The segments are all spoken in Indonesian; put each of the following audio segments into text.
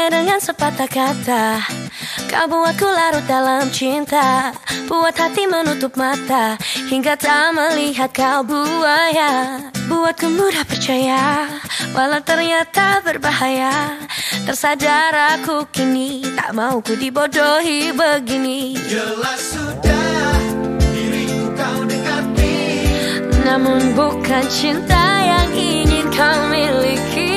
Hanya dengan sepatah kata kau buatku larut dalam cinta, buat hati menutup mata hingga tak melihat kau buaya. Buatku mudah percaya walau ternyata berbahaya. Tersadar aku kini tak mau ku dibodohi begini. Jelas sudah diriku kau dekati, namun bukan cinta yang ingin kau miliki.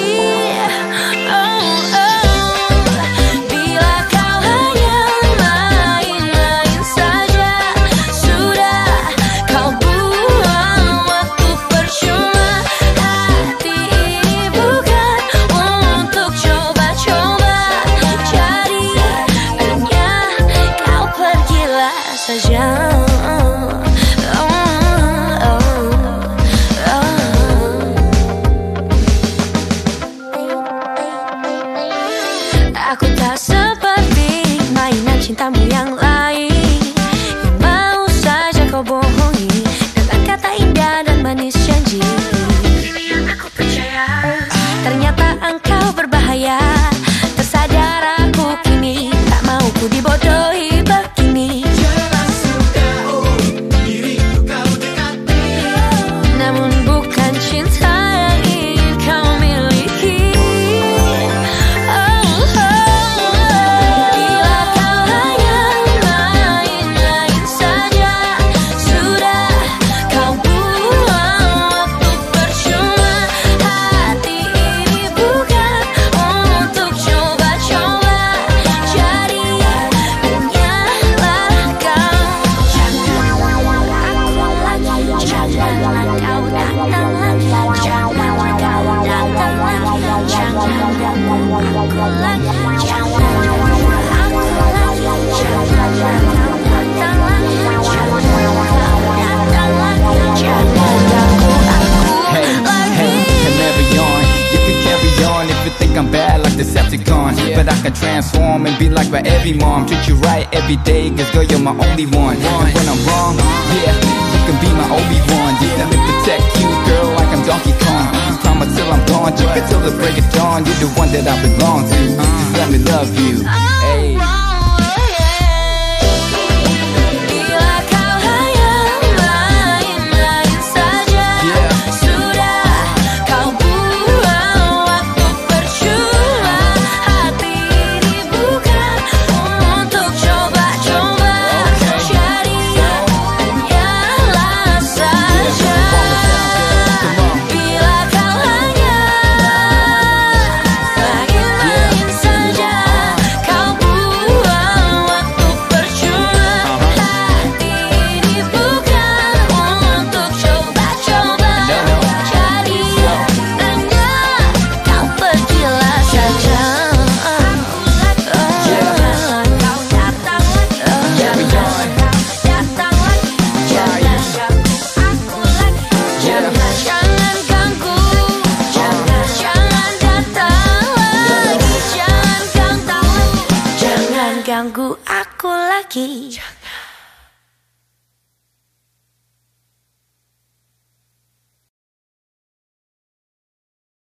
Aku tak seperti mainan cintamu yang lain, yang mau saja kau bohongi dengan kata indah dan manis janji. Ini yang aku percaya, ternyata engkau berbahaya. Tersadar aku kini tak mau ku dibodohi begini. jelas sudah diriku kau dekati, namun bukan cinta yang ingin kau miliki. Bila kau hanya main-main saja, sudah kau buang waktu percuma. Hati ini bukan untuk coba-coba, jadi hanyalah kau. Janganlah kau datang lagi, janganlah kau datang lagi, janganlah aku lagi, janganlah aku lagi, janganlah kau datang lagi, janganlah kau datang lagi, janganlah aku lagi. Carry on, you can carry on if you think I'm bad like Decepticon, but I can transform and be like my every mom. Treat you right every day, cause girl you're my only one. And when I'm wrong, yeah, you can be my Obi-Wan. Yeah, let me protect you, girl, like I'm Donkey Kong. Promise till I'm gone, you can till the break of dawn. You're the one that I belong to, just let me love you. Hey. Bila kau hanya main-main saja, sudah kau buang waktu percuma. Hati ini bukan untuk coba-coba, jadi hanyalah saja. Bila kau hanya main-main saja, kau buang waktu percuma. Hati ini bukan untuk coba-coba, jadi hanya kau pergilah saja. Kau datang lagi, jangan kau datang lagi, jangan ganggu aku lagi, jangan ganggu, jangan datang lagi, jangan ganggu aku lagi.